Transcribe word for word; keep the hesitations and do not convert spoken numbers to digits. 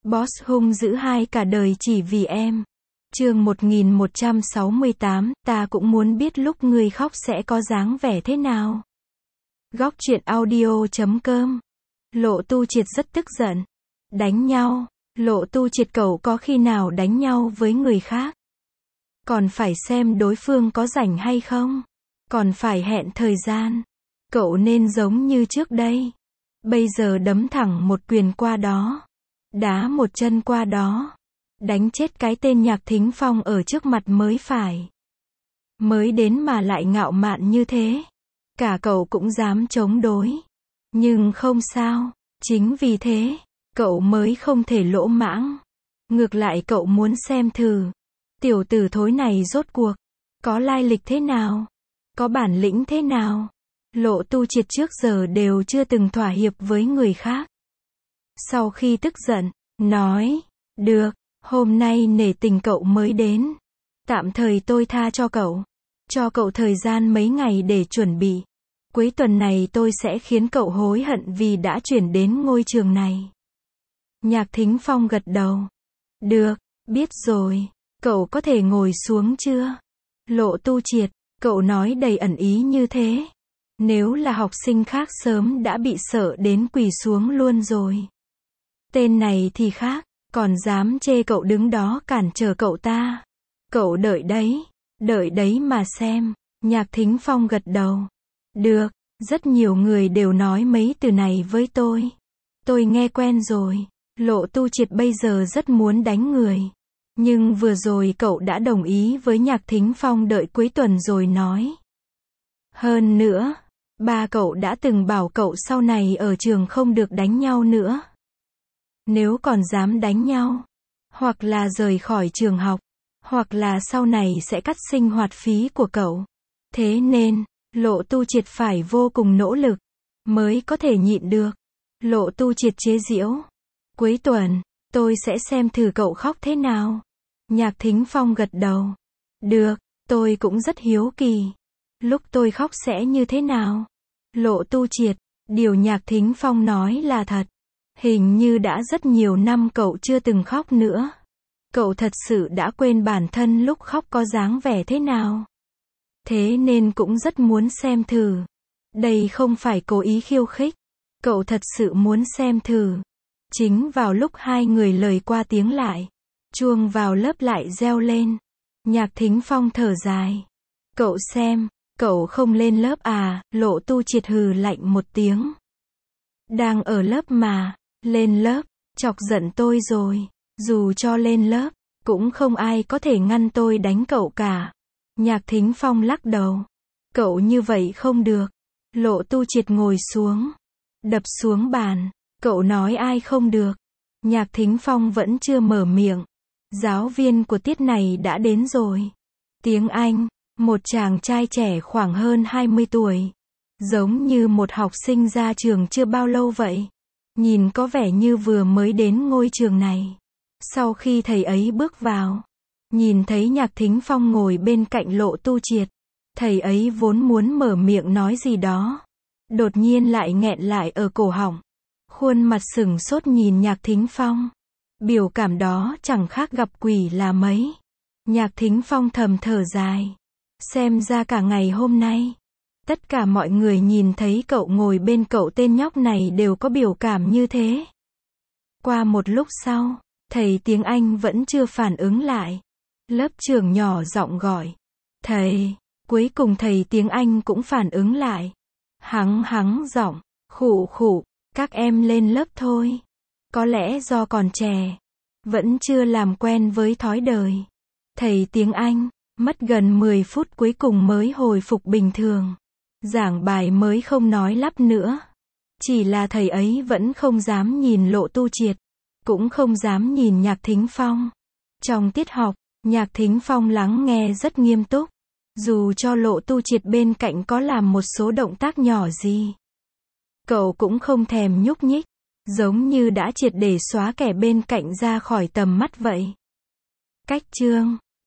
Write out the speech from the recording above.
Boss hung dữ hai cả đời chỉ vì em. Chương một nghìn một trăm sáu mươi tám, ta cũng muốn biết lúc ngươi khóc sẽ có dáng vẻ thế nào. Góc truyện audio chấm com. Lộ Tu Triệt rất tức giận. Đánh nhau. Lộ Tu Triệt cậu có khi nào đánh nhau với người khác? Còn phải xem đối phương có rảnh hay không. Còn phải hẹn thời gian. Cậu nên giống như trước đây. Bây giờ đấm thẳng một quyền qua đó. Đá một chân qua đó. Đánh chết cái tên Nhạc Thính Phong ở trước mặt mới phải. Mới đến mà lại ngạo mạn như thế. Cả cậu cũng dám chống đối. Nhưng không sao. Chính vì thế, cậu mới không thể lỗ mãng. Ngược lại cậu muốn xem thử. Tiểu tử thối này rốt cuộc. Có lai lịch thế nào? Có bản lĩnh thế nào? Lộ Tu Triệt trước giờ đều chưa từng thỏa hiệp với người khác. Sau khi tức giận, nói, được, hôm nay nể tình cậu mới đến. Tạm thời tôi tha cho cậu. Cho cậu thời gian mấy ngày để chuẩn bị. Cuối tuần này tôi sẽ khiến cậu hối hận vì đã chuyển đến ngôi trường này. Nhạc Thính Phong gật đầu. Được, biết rồi. Cậu có thể ngồi xuống chưa? Lộ Tu Triệt, cậu nói đầy ẩn ý như thế. Nếu là học sinh khác sớm đã bị sợ đến quỳ xuống luôn rồi. Tên này thì khác, còn dám chê cậu đứng đó cản trở cậu ta. Cậu đợi đấy, đợi đấy mà xem. Nhạc Thính Phong gật đầu. Được, rất nhiều người đều nói mấy từ này với tôi. Tôi nghe quen rồi. Lộ Tu Triệt bây giờ rất muốn đánh người. Nhưng vừa rồi cậu đã đồng ý với Nhạc Thính Phong đợi cuối tuần rồi nói. Hơn nữa, ba cậu đã từng bảo cậu sau này ở trường không được đánh nhau nữa. Nếu còn dám đánh nhau, hoặc là rời khỏi trường học, hoặc là sau này sẽ cắt sinh hoạt phí của cậu. Thế nên, Lộ Tu Triệt phải vô cùng nỗ lực, mới có thể nhịn được. Lộ Tu Triệt chế giễu. Cuối tuần, tôi sẽ xem thử cậu khóc thế nào. Nhạc Thính Phong gật đầu. Được, tôi cũng rất hiếu kỳ. Lúc tôi khóc sẽ như thế nào? Lộ Tu Triệt, điều Nhạc Thính Phong nói là thật. Hình như đã rất nhiều năm cậu chưa từng khóc nữa. Cậu thật sự đã quên bản thân lúc khóc có dáng vẻ thế nào. Thế nên cũng rất muốn xem thử. Đây không phải cố ý khiêu khích. Cậu thật sự muốn xem thử. Chính vào lúc hai người lời qua tiếng lại, chuông vào lớp lại reo lên. Nhạc Thính Phong thở dài. Cậu xem, cậu không lên lớp à? Lộ Tu Triệt hừ lạnh một tiếng. Đang ở lớp mà, lên lớp, chọc giận tôi rồi. Dù cho lên lớp, cũng không ai có thể ngăn tôi đánh cậu cả. Nhạc Thính Phong lắc đầu. Cậu như vậy không được. Lộ Tu Triệt ngồi xuống, đập xuống bàn. Cậu nói ai không được? Nhạc Thính Phong vẫn chưa mở miệng. Giáo viên của tiết này đã đến rồi. Tiếng Anh, một chàng trai trẻ khoảng hơn hai mươi tuổi. Giống như một học sinh ra trường chưa bao lâu vậy. Nhìn có vẻ như vừa mới đến ngôi trường này. Sau khi thầy ấy bước vào, nhìn thấy Nhạc Thính Phong ngồi bên cạnh Lộ Tu Triệt. Thầy ấy vốn muốn mở miệng nói gì đó. Đột nhiên lại nghẹn lại ở cổ họng. Khuôn mặt sừng sốt nhìn Nhạc Thính Phong. Biểu cảm đó chẳng khác gặp quỷ là mấy. Nhạc Thính Phong thầm thở dài. Xem ra cả ngày hôm nay, tất cả mọi người nhìn thấy cậu ngồi bên cậu tên nhóc này đều có biểu cảm như thế. Qua một lúc sau, thầy tiếng Anh vẫn chưa phản ứng lại. Lớp trưởng nhỏ giọng gọi. Thầy, cuối cùng thầy tiếng Anh cũng phản ứng lại. Hắng hắng giọng, khụ khụ, các em lên lớp thôi. Có lẽ do còn trẻ, vẫn chưa làm quen với thói đời. Thầy tiếng Anh, mất gần mười phút cuối cùng mới hồi phục bình thường. Giảng bài mới không nói lắp nữa. Chỉ là thầy ấy vẫn không dám nhìn Lộ Tu Triệt, cũng không dám nhìn Nhạc Thính Phong. Trong tiết học, Nhạc Thính Phong lắng nghe rất nghiêm túc. Dù cho Lộ Tu Triệt bên cạnh có làm một số động tác nhỏ gì, cậu cũng không thèm nhúc nhích. Giống như đã triệt để xóa kẻ bên cạnh ra khỏi tầm mắt vậy. Cách chương